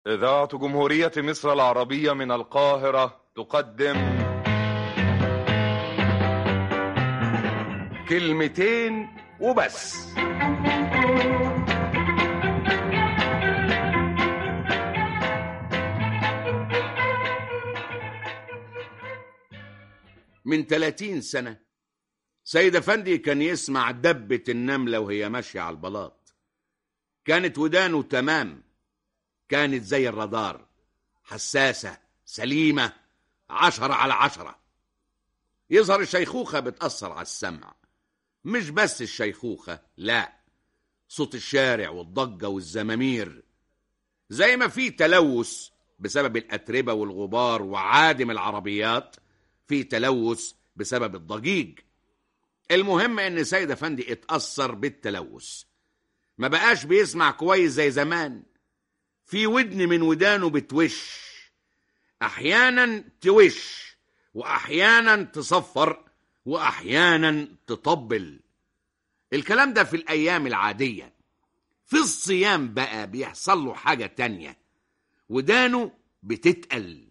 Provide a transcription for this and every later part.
إذاعة جمهورية مصر العربية من القاهرة تقدم كلمتين وبس. من 30 سنة سيد أفندي كان يسمع دبة النملة وهي ماشية على البلاط. كانت ودانه تمام، كانت زي الرادار، حساسة سليمة 10/10. يظهر الشيخوخة بتأثر على السمع، مش بس الشيخوخة، لا، صوت الشارع والضجة والزمامير. زي ما في تلوث بسبب الأتربة والغبار وعادم العربيات، في تلوث بسبب الضجيج. المهم ان سيد أفندي اتأثر بالتلوث، ما بقاش بيسمع كويس زي زمان. في ودن من ودانه بتوش، احيانا توش واحيانا تصفر واحيانا تطبل. الكلام ده في الايام العادية. في الصيام بقى بيحصل له حاجة تانية، ودانه بتتقل،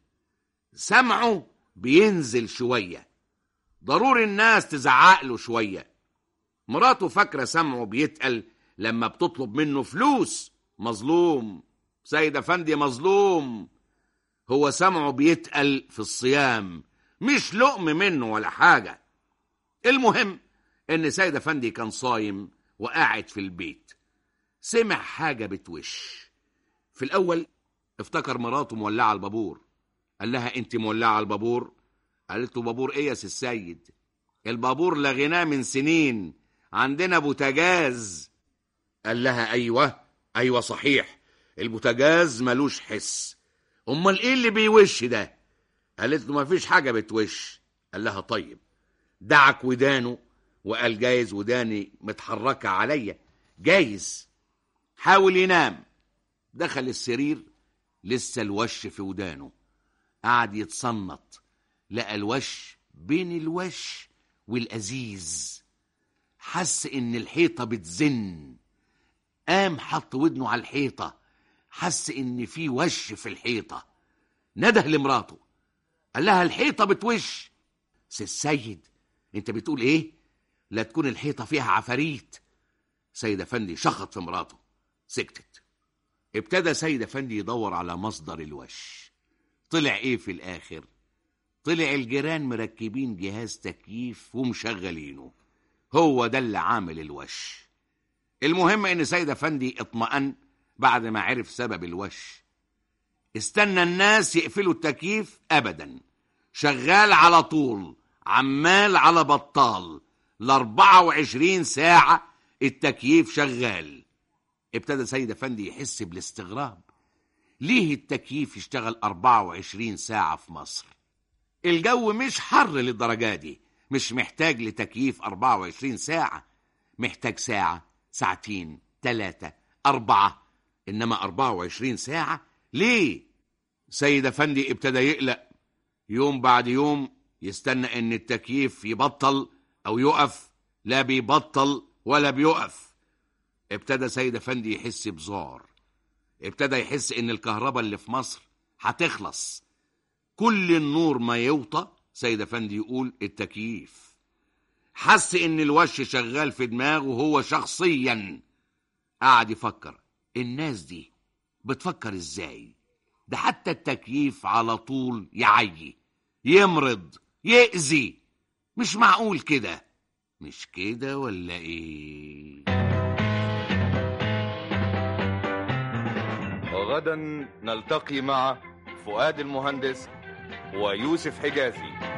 سمعه بينزل شوية، ضروري الناس تزعق له شوية. مراته فاكرة سمعه بيتقل لما بتطلب منه فلوس. مظلوم، سيد أفندي مظلوم. هو سمعه بيتقل في الصيام، مش لقم منه ولا حاجة. المهم ان سيد أفندي كان صايم وقاعد في البيت، سمع حاجة بتوش. في الأول افتكر مراته مولعة البابور، قال لها انت مولعة البابور؟ قالت له بابور ايه يا سي السيد؟ البابور لغيناه من سنين، عندنا بوتاجاز. قال لها ايوه صحيح، البوتاجاز ملوش حس. امال ايه اللي بيوش ده؟ قالت له مفيش حاجة بتوش. قال لها طيب، دعك ودانه وقال جايز وداني متحركة عليا، جايز. حاول ينام، دخل السرير لسه الوش في ودانه، قعد يتصنط، لقى الوش بين الوش والأزيز، حس ان الحيطة بتزن، قام حط ودنه على الحيطة، حس ان في وش في الحيطة. نده لمراته، قال لها الحيطة بتوش. سي السيد انت بتقول ايه؟ لا تكون الحيطة فيها عفاريت. سيد أفندي شخط في مراته، سكتت. ابتدى سيد أفندي يدور على مصدر الوش. طلع ايه في الآخر؟ طلع الجيران مركبين جهاز تكييف ومشغلينه، هو ده اللي عامل الوش. المهم ان سيد أفندي اطمأن بعد ما عرف سبب الوش. استنى الناس يقفلوا التكييف؟ ابدا، شغال على طول، عمال على بطال، ل24 ساعة التكييف شغال. ابتدى سيد أفندي يحس بالاستغراب، ليه التكييف يشتغل 24 ساعة في مصر؟ الجو مش حر للدرجة دي، مش محتاج لتكييف 24 ساعة، محتاج ساعة، ساعتين، 3، 4، إنما 24 ساعة ليه؟ سيد أفندي ابتدى يقلق، يوم بعد يوم يستنى إن التكييف يبطل أو يقف، لا بيبطل ولا بيقف. ابتدى سيد أفندي يحس بذعر، ابتدى يحس إن الكهرباء اللي في مصر هتخلص. كل النور ما يوطى سيد أفندي يقول التكييف. حس إن الوش شغال في دماغه هو شخصيا. قعد يفكر، الناس دي بتفكر إزاي؟ ده حتى التكييف على طول يعي، يمرض، يأذي. مش معقول كده، مش كده ولا إيه؟ غدا نلتقي مع فؤاد المهندس ويوسف حجازي